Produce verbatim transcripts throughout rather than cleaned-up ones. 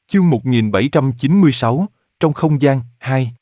Chương một nghìn bảy trăm chín mươi sáu, trong không gian, hai.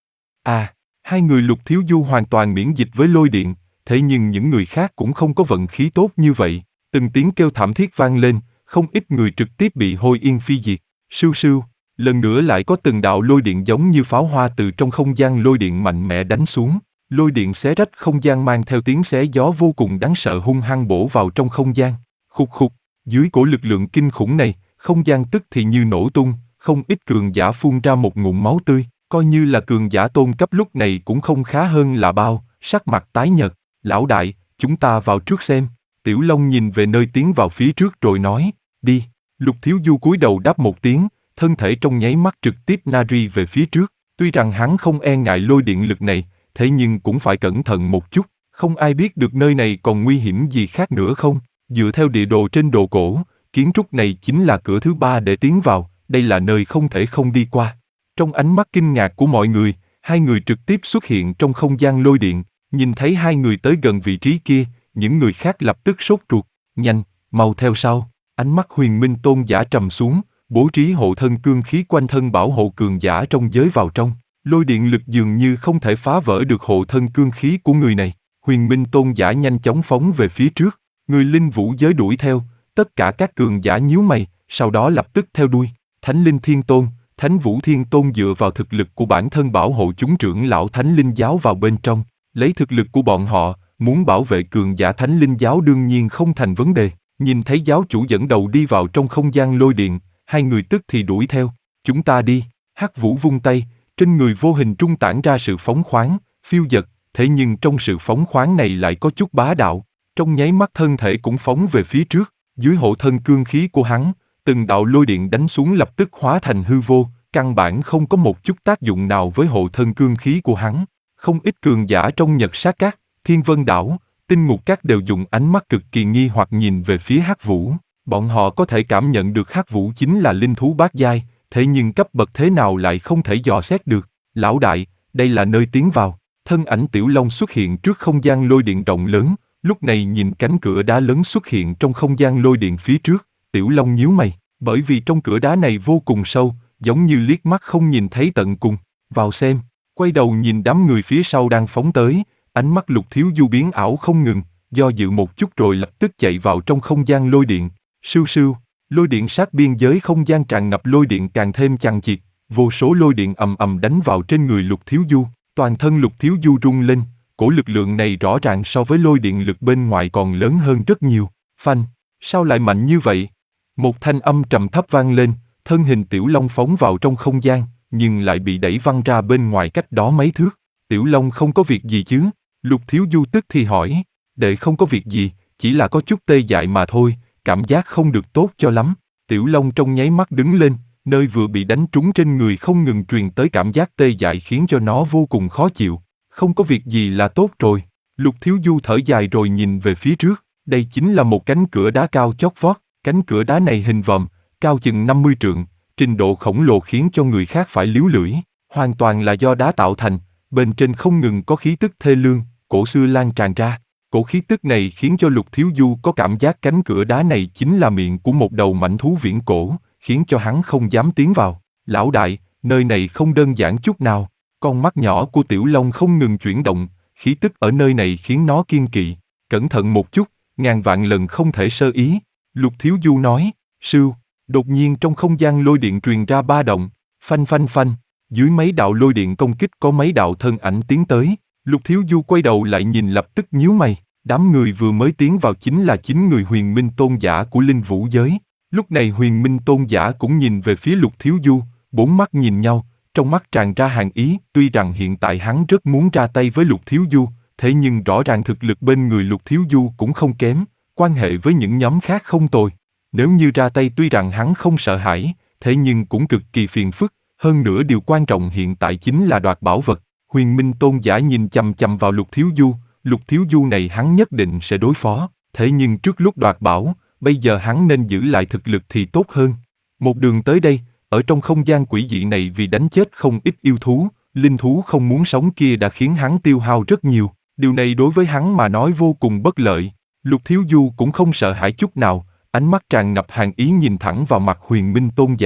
À, hai người Lục Thiếu Du hoàn toàn miễn dịch với lôi điện, thế nhưng những người khác cũng không có vận khí tốt như vậy. Từng tiếng kêu thảm thiết vang lên, không ít người trực tiếp bị hôi yên phi diệt. Sưu sưu, lần nữa lại có từng đạo lôi điện giống như pháo hoa từ trong không gian lôi điện mạnh mẽ đánh xuống. Lôi điện xé rách không gian mang theo tiếng xé gió vô cùng đáng sợ hung hăng bổ vào trong không gian. Khục khục, dưới cổ lực lượng kinh khủng này, không gian tức thì như nổ tung, không ít cường giả phun ra một ngụm máu tươi, coi như là cường giả tôn cấp lúc này cũng không khá hơn là bao, sắc mặt tái nhợt. Lão đại, chúng ta vào trước xem. Tiểu Long nhìn về nơi tiến vào phía trước rồi nói, đi. Lục Thiếu Du cúi đầu đáp một tiếng, thân thể trong nháy mắt trực tiếp nari về phía trước. Tuy rằng hắn không e ngại lôi điện lực này, thế nhưng cũng phải cẩn thận một chút, không ai biết được nơi này còn nguy hiểm gì khác nữa không. Dựa theo địa đồ trên đồ cổ, kiến trúc này chính là cửa thứ ba để tiến vào, đây là nơi không thể không đi qua. Trong ánh mắt kinh ngạc của mọi người, hai người trực tiếp xuất hiện trong không gian lôi điện, nhìn thấy hai người tới gần vị trí kia, những người khác lập tức sốt ruột, nhanh, mau theo sau. Ánh mắt Huyền Minh Tôn giả trầm xuống, bố trí hộ thân cương khí quanh thân bảo hộ cường giả trong giới vào trong. Lôi điện lực dường như không thể phá vỡ được hộ thân cương khí của người này. Huyền Minh Tôn giả nhanh chóng phóng về phía trước, người linh vũ giới đuổi theo, tất cả các cường giả nhíu mày, sau đó lập tức theo đuôi. Thánh Linh Thiên Tôn, Thánh Vũ Thiên Tôn dựa vào thực lực của bản thân bảo hộ chúng trưởng lão Thánh Linh Giáo vào bên trong. Lấy thực lực của bọn họ, muốn bảo vệ cường giả Thánh Linh Giáo đương nhiên không thành vấn đề. Nhìn thấy giáo chủ dẫn đầu đi vào trong không gian lôi điện, hai người tức thì đuổi theo. Chúng ta đi. Hắc Vũ vung tay, trên người vô hình trung tản ra sự phóng khoáng, phiêu dật, thế nhưng trong sự phóng khoáng này lại có chút bá đạo. Trong nháy mắt thân thể cũng phóng về phía trước, dưới hộ thân cương khí của hắn, từng đạo lôi điện đánh xuống lập tức hóa thành hư vô, căn bản không có một chút tác dụng nào với hộ thân cương khí của hắn. Không ít cường giả trong Nhật Sát Các, Thiên Vân Đảo, Tinh Ngục Các đều dùng ánh mắt cực kỳ nghi hoặc nhìn về phía Hắc Vũ. Bọn họ có thể cảm nhận được Hắc Vũ chính là linh thú bát giai, thế nhưng cấp bậc thế nào lại không thể dò xét được. Lão đại, đây là nơi tiến vào. Thân ảnh Tiểu Long xuất hiện trước không gian lôi điện rộng lớn, lúc này nhìn cánh cửa đá lớn xuất hiện trong không gian lôi điện phía trước, Tiểu Long nhíu mày, bởi vì trong cửa đá này vô cùng sâu, giống như liếc mắt không nhìn thấy tận cùng. Vào xem, quay đầu nhìn đám người phía sau đang phóng tới, ánh mắt Lục Thiếu Du biến ảo không ngừng, do dự một chút rồi lập tức chạy vào trong không gian lôi điện. Sưu sưu, lôi điện sát biên giới không gian tràn ngập lôi điện càng thêm chằng chịt, vô số lôi điện ầm ầm đánh vào trên người Lục Thiếu Du, toàn thân Lục Thiếu Du rung lên, cổ lực lượng này rõ ràng so với lôi điện lực bên ngoài còn lớn hơn rất nhiều. Phanh, sao lại mạnh như vậy? Một thanh âm trầm thấp vang lên, thân hình Tiểu Long phóng vào trong không gian, nhưng lại bị đẩy văng ra bên ngoài cách đó mấy thước. Tiểu Long không có việc gì chứ? Lục Thiếu Du tức thì hỏi. Đệ không có việc gì, chỉ là có chút tê dại mà thôi, cảm giác không được tốt cho lắm. Tiểu Long trong nháy mắt đứng lên, nơi vừa bị đánh trúng trên người không ngừng truyền tới cảm giác tê dại khiến cho nó vô cùng khó chịu. Không có việc gì là tốt rồi. Lục Thiếu Du thở dài rồi nhìn về phía trước, đây chính là một cánh cửa đá cao chót vót, cánh cửa đá này hình vòm, cao chừng năm mươi trượng, trình độ khổng lồ khiến cho người khác phải líu lưỡi, hoàn toàn là do đá tạo thành, bên trên không ngừng có khí tức thê lương, cổ xưa lan tràn ra. Cổ khí tức này khiến cho Lục Thiếu Du có cảm giác cánh cửa đá này chính là miệng của một đầu mãnh thú viễn cổ, khiến cho hắn không dám tiến vào. Lão đại, nơi này không đơn giản chút nào. Con mắt nhỏ của Tiểu Long không ngừng chuyển động, khí tức ở nơi này khiến nó kiêng kỵ. Cẩn thận một chút, ngàn vạn lần không thể sơ ý. Lục Thiếu Du nói, sưu. Đột nhiên trong không gian lôi điện truyền ra ba động, phanh phanh phanh. Dưới mấy đạo lôi điện công kích có mấy đạo thân ảnh tiến tới. Lục Thiếu Du quay đầu lại nhìn lập tức nhíu mày. Đám người vừa mới tiến vào chính là chín người Huyền Minh Tôn giả của linh vũ giới. Lúc này Huyền Minh Tôn giả cũng nhìn về phía Lục Thiếu Du, bốn mắt nhìn nhau, trong mắt tràn ra hàn ý. Tuy rằng hiện tại hắn rất muốn ra tay với Lục Thiếu Du, thế nhưng rõ ràng thực lực bên người Lục Thiếu Du cũng không kém, quan hệ với những nhóm khác không tồi. Nếu như ra tay tuy rằng hắn không sợ hãi, thế nhưng cũng cực kỳ phiền phức, hơn nữa điều quan trọng hiện tại chính là đoạt bảo vật. Huyền Minh Tôn giả nhìn chằm chằm vào Lục Thiếu Du, Lục Thiếu Du này hắn nhất định sẽ đối phó, thế nhưng trước lúc đoạt bảo, bây giờ hắn nên giữ lại thực lực thì tốt hơn. Một đường tới đây, ở trong không gian quỷ dị này vì đánh chết không ít yêu thú, linh thú không muốn sống kia đã khiến hắn tiêu hao rất nhiều, điều này đối với hắn mà nói vô cùng bất lợi. Lục Thiếu Du cũng không sợ hãi chút nào, ánh mắt tràn ngập hàn ý nhìn thẳng vào mặt Huyền Minh Tôn giả.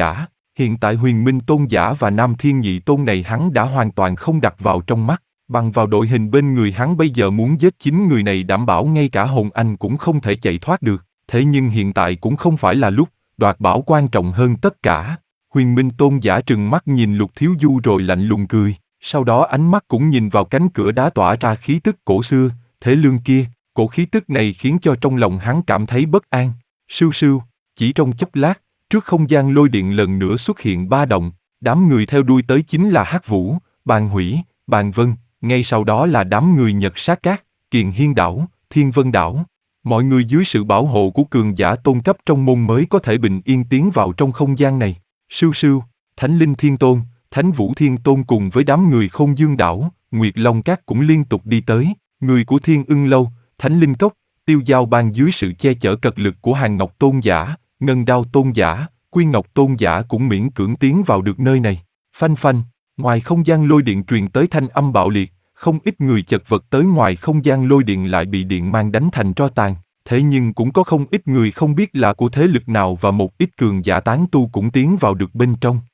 Hiện tại Huyền Minh Tôn giả và Nam Thiên Nhị Tôn này hắn đã hoàn toàn không đặt vào trong mắt, bằng vào đội hình bên người hắn bây giờ muốn giết chín người này đảm bảo ngay cả hồn anh cũng không thể chạy thoát được, thế nhưng hiện tại cũng không phải là lúc, đoạt bảo quan trọng hơn tất cả. Huyền Minh Tôn giả trừng mắt nhìn Lục Thiếu Du rồi lạnh lùng cười, sau đó ánh mắt cũng nhìn vào cánh cửa đá tỏa ra khí tức cổ xưa, thế lương kia, cổ khí tức này khiến cho trong lòng hắn cảm thấy bất an. Sưu sưu, chỉ trong chốc lát, trước không gian lôi điện lần nữa xuất hiện ba động, đám người theo đuôi tới chính là Hắc Vũ, Bàn Hủy, Bàn Vân, ngay sau đó là đám người Nhật Sát Cát, Kiền Hiên Đảo, Thiên Vân Đảo. Mọi người dưới sự bảo hộ của cường giả tôn cấp trong môn mới có thể bình yên tiến vào trong không gian này. Sưu sưu, Thánh Linh Thiên Tôn, Thánh Vũ Thiên Tôn cùng với đám người Khôn Dương Đảo, Nguyệt Long Các cũng liên tục đi tới, người của Thiên Ưng Lâu, Thánh Linh Cốc, Tiêu Giao Bang dưới sự che chở cật lực của Hàng Ngọc Tôn giả, Ngân Đao Tôn giả, Quy Ngọc Tôn giả cũng miễn cưỡng tiến vào được nơi này. Phanh phanh, ngoài không gian lôi điện truyền tới thanh âm bạo liệt, không ít người chật vật tới ngoài không gian lôi điện lại bị điện mang đánh thành tro tàn, thế nhưng cũng có không ít người không biết là của thế lực nào và một ít cường giả tán tu cũng tiến vào được bên trong.